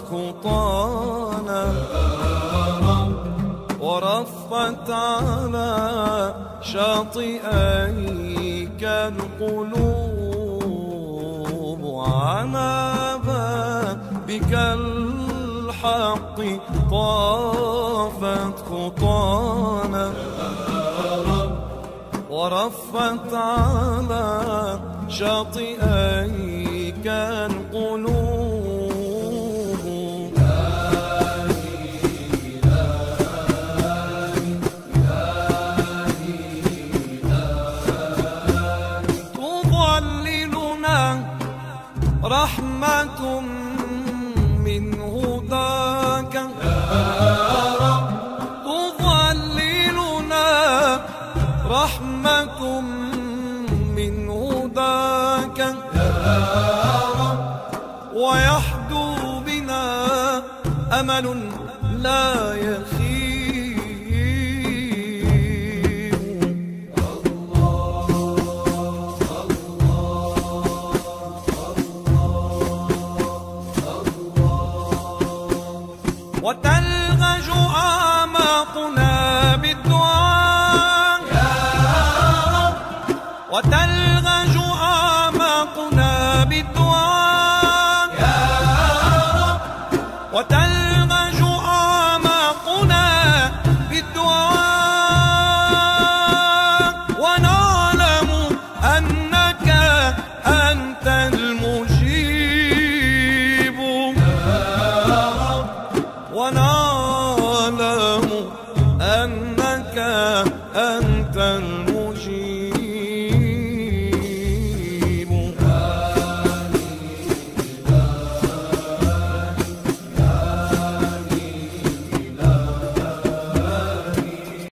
خطانا ورفت على شاطئيك القلوب وعلى بابك الحق طافت خطانا ورفت على شاطئيك القلوب. تظللنا رحمة من هداك تظللنا رحمة من هداك ويحدو بنا أمل لا يخيب. وتلغج أعماقنا بالدعاء وتلغج أعماقنا بالدعاء وتلغج أعماقنا بالدعاء ونعلم أنك